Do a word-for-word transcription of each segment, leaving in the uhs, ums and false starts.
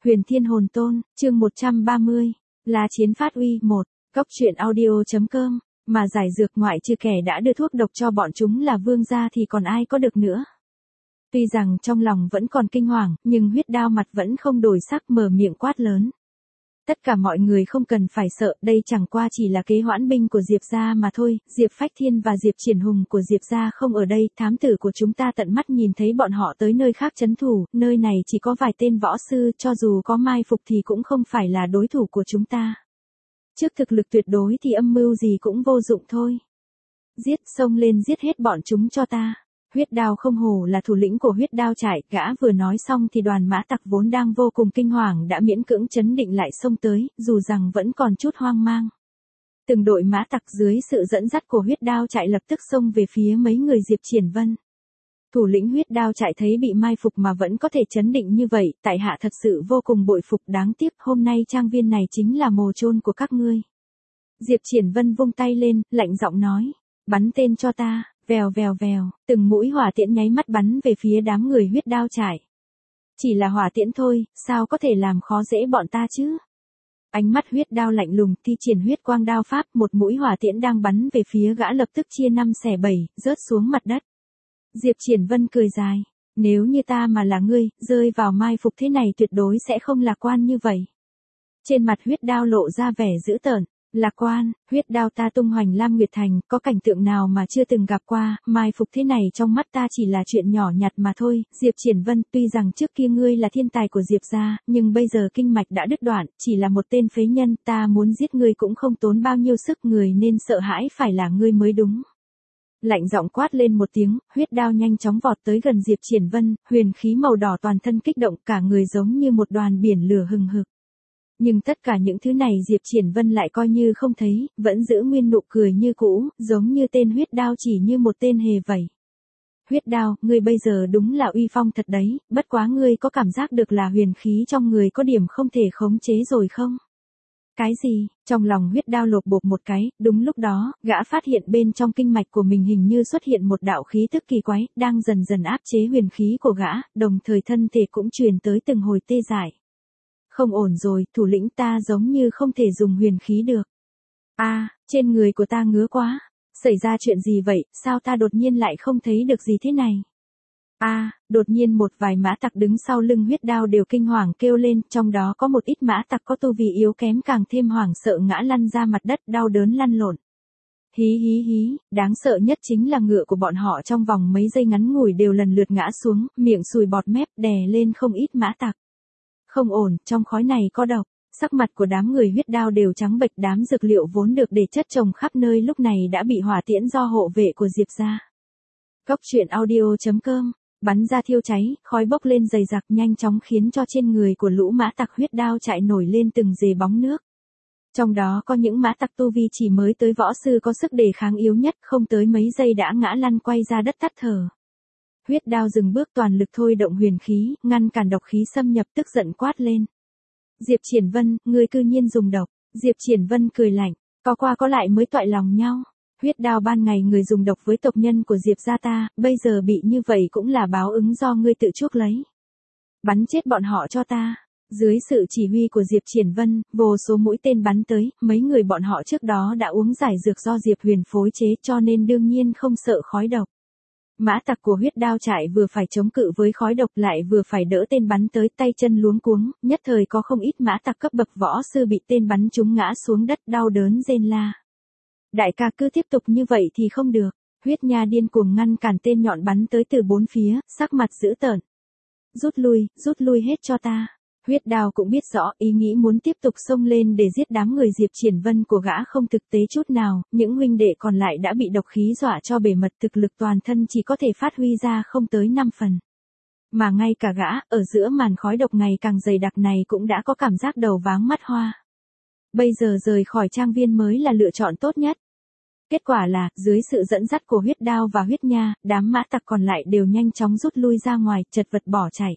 Huyền Thiên Hồn Tôn, chương một trăm ba mươi, là chiến phát uy một, cốc truyện audio.com, mà giải dược ngoại trừ kẻ đã đưa thuốc độc cho bọn chúng là vương gia thì còn ai có được nữa. Tuy rằng trong lòng vẫn còn kinh hoàng, nhưng huyết đao mặt vẫn không đổi sắc, mở miệng quát lớn. Tất cả mọi người không cần phải sợ, đây chẳng qua chỉ là kế hoãn binh của Diệp gia mà thôi. Diệp Phách Thiên và Diệp Triển Hùng của Diệp gia không ở đây, thám tử của chúng ta tận mắt nhìn thấy bọn họ tới nơi khác trấn thủ, nơi này chỉ có vài tên võ sư, cho dù có mai phục thì cũng không phải là đối thủ của chúng ta. Trước thực lực tuyệt đối thì âm mưu gì cũng vô dụng thôi. Giết, xông lên giết hết bọn chúng cho ta. Huyết Đao không hổ là thủ lĩnh của Huyết Đao trại, gã vừa nói xong thì đoàn mã tặc vốn đang vô cùng kinh hoàng đã miễn cưỡng trấn định lại xông tới, dù rằng vẫn còn chút hoang mang. Từng đội mã tặc dưới sự dẫn dắt của Huyết Đao trại lập tức xông về phía mấy người Diệp Triển Vân. Thủ lĩnh Huyết Đao trại thấy bị mai phục mà vẫn có thể trấn định như vậy, tại hạ thật sự vô cùng bội phục, đáng tiếc hôm nay trang viên này chính là mồ chôn của các ngươi. Diệp Triển Vân vung tay lên, lạnh giọng nói, bắn tên cho ta. Vèo vèo vèo, từng mũi hỏa tiễn nháy mắt bắn về phía đám người Huyết Đao trại. Chỉ là hỏa tiễn thôi, sao có thể làm khó dễ bọn ta chứ? Ánh mắt Huyết Đao lạnh lùng, thi triển huyết quang đao pháp, một mũi hỏa tiễn đang bắn về phía gã lập tức chia năm xẻ bảy, rớt xuống mặt đất. Diệp Triển Vân cười dài, nếu như ta mà là ngươi, rơi vào mai phục thế này tuyệt đối sẽ không lạc quan như vậy. Trên mặt Huyết Đao lộ ra vẻ dữ tợn. Lạc quan, huyết đao ta tung hoành Lam Nguyệt Thành, có cảnh tượng nào mà chưa từng gặp qua, mai phục thế này trong mắt ta chỉ là chuyện nhỏ nhặt mà thôi. Diệp Triển Vân, tuy rằng trước kia ngươi là thiên tài của Diệp gia, nhưng bây giờ kinh mạch đã đứt đoạn, chỉ là một tên phế nhân, ta muốn giết ngươi cũng không tốn bao nhiêu sức, người nên sợ hãi phải là ngươi mới đúng. Lạnh giọng quát lên một tiếng, huyết đao nhanh chóng vọt tới gần Diệp Triển Vân, huyền khí màu đỏ toàn thân kích động, cả người giống như một đoàn biển lửa hừng hực. Nhưng tất cả những thứ này Diệp Triển Vân lại coi như không thấy, vẫn giữ nguyên nụ cười như cũ, giống như tên Huyết Đao chỉ như một tên hề vậy. Huyết Đao, ngươi bây giờ đúng là uy phong thật đấy, bất quá ngươi có cảm giác được là huyền khí trong người có điểm không thể khống chế rồi không? Cái gì? Trong lòng Huyết Đao lột bột một cái, đúng lúc đó, gã phát hiện bên trong kinh mạch của mình hình như xuất hiện một đạo khí tức kỳ quái, đang dần dần áp chế huyền khí của gã, đồng thời thân thể cũng truyền tới từng hồi tê dại. Không ổn rồi, thủ lĩnh ta giống như không thể dùng huyền khí được. A, à, trên người của ta ngứa quá. Xảy ra chuyện gì vậy, sao ta đột nhiên lại không thấy được gì thế này? A, à, đột nhiên một vài mã tặc đứng sau lưng Huyết Đao đều kinh hoàng kêu lên, trong đó có một ít mã tặc có tu vi yếu kém càng thêm hoảng sợ ngã lăn ra mặt đất đau đớn lăn lộn. Hí hí hí, đáng sợ nhất chính là ngựa của bọn họ trong vòng mấy giây ngắn ngủi đều lần lượt ngã xuống, miệng sùi bọt mép đè lên không ít mã tặc. Không ổn, trong khói này có độc. Sắc mặt của đám người Huyết Đao đều trắng bệch, đám dược liệu vốn được để chất trồng khắp nơi lúc này đã bị hỏa tiễn do hộ vệ của Diệp gia. Cốc truyện audio.com, bắn ra thiêu cháy, khói bốc lên dày đặc nhanh chóng khiến cho trên người của lũ mã tặc Huyết Đao chạy nổi lên từng dề bóng nước. Trong đó có những mã tặc tu vi chỉ mới tới võ sư có sức đề kháng yếu nhất, không tới mấy giây đã ngã lăn quay ra đất tắt thở. Huyết Đao dừng bước toàn lực thôi động huyền khí, ngăn cản độc khí xâm nhập, tức giận quát lên. Diệp Triển Vân, ngươi cư nhiên dùng độc. Diệp Triển Vân cười lạnh, có qua có lại mới toại lòng nhau. Huyết Đao ban ngày người dùng độc với tộc nhân của Diệp gia ta, bây giờ bị như vậy cũng là báo ứng do ngươi tự chuốc lấy. Bắn chết bọn họ cho ta. Dưới sự chỉ huy của Diệp Triển Vân, vô số mũi tên bắn tới, mấy người bọn họ trước đó đã uống giải dược do Diệp Huyền phối chế cho nên đương nhiên không sợ khói độc. Mã tặc của Huyết Đao trại vừa phải chống cự với khói độc lại vừa phải đỡ tên bắn tới, tay chân luống cuống, nhất thời có không ít mã tặc cấp bậc võ sư bị tên bắn trúng ngã xuống đất đau đớn rên la. Đại ca cứ tiếp tục như vậy thì không được. Huyết Nha điên cuồng ngăn cản tên nhọn bắn tới từ bốn phía, sắc mặt dữ tợn. Rút lui, rút lui hết cho ta. Huyết Đao cũng biết rõ ý nghĩ muốn tiếp tục xông lên để giết đám người Diệp Triển Vân của gã không thực tế chút nào, những huynh đệ còn lại đã bị độc khí dọa cho bề mật, thực lực toàn thân chỉ có thể phát huy ra không tới năm phần. Mà ngay cả gã, ở giữa màn khói độc ngày càng dày đặc này cũng đã có cảm giác đầu váng mắt hoa. Bây giờ rời khỏi trang viên mới là lựa chọn tốt nhất. Kết quả là, dưới sự dẫn dắt của Huyết Đao và Huyết Nha, đám mã tặc còn lại đều nhanh chóng rút lui ra ngoài, chật vật bỏ chạy.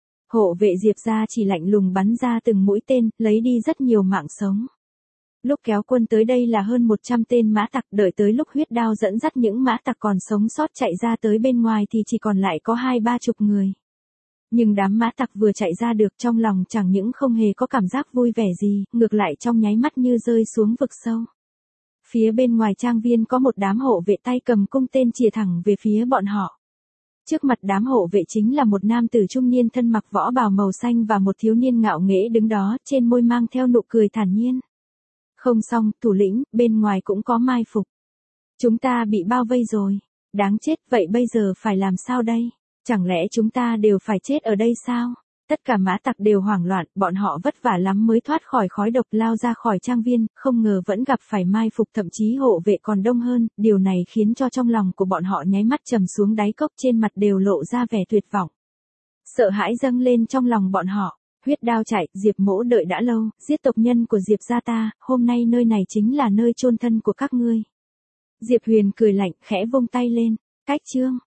Hộ vệ Diệp gia chỉ lạnh lùng bắn ra từng mũi tên, lấy đi rất nhiều mạng sống. Lúc kéo quân tới đây là hơn một trăm tên mã tặc, đợi tới lúc Huyết Đao dẫn dắt những mã tặc còn sống sót chạy ra tới bên ngoài thì chỉ còn lại có hai ba chục người. Nhưng đám mã tặc vừa chạy ra được trong lòng chẳng những không hề có cảm giác vui vẻ gì, ngược lại trong nháy mắt như rơi xuống vực sâu. Phía bên ngoài trang viên có một đám hộ vệ tay cầm cung tên chìa thẳng về phía bọn họ. Trước mặt đám hộ vệ chính là một nam tử trung niên thân mặc võ bào màu xanh và một thiếu niên ngạo nghễ đứng đó, trên môi mang theo nụ cười thản nhiên. Không xong, thủ lĩnh, bên ngoài cũng có mai phục. Chúng ta bị bao vây rồi. Đáng chết, vậy bây giờ phải làm sao đây? Chẳng lẽ chúng ta đều phải chết ở đây sao? Tất cả mã tặc đều hoảng loạn, bọn họ vất vả lắm mới thoát khỏi khói độc lao ra khỏi trang viên, không ngờ vẫn gặp phải mai phục thậm chí hộ vệ còn đông hơn, điều này khiến cho trong lòng của bọn họ nháy mắt trầm xuống đáy cốc, trên mặt đều lộ ra vẻ tuyệt vọng. Sợ hãi dâng lên trong lòng bọn họ, huyết đao chạy, Diệp Mỗ đợi đã lâu, giết tộc nhân của Diệp gia ta, hôm nay nơi này chính là nơi chôn thân của các ngươi. Diệp Huyền cười lạnh, khẽ vung tay lên, cách chương.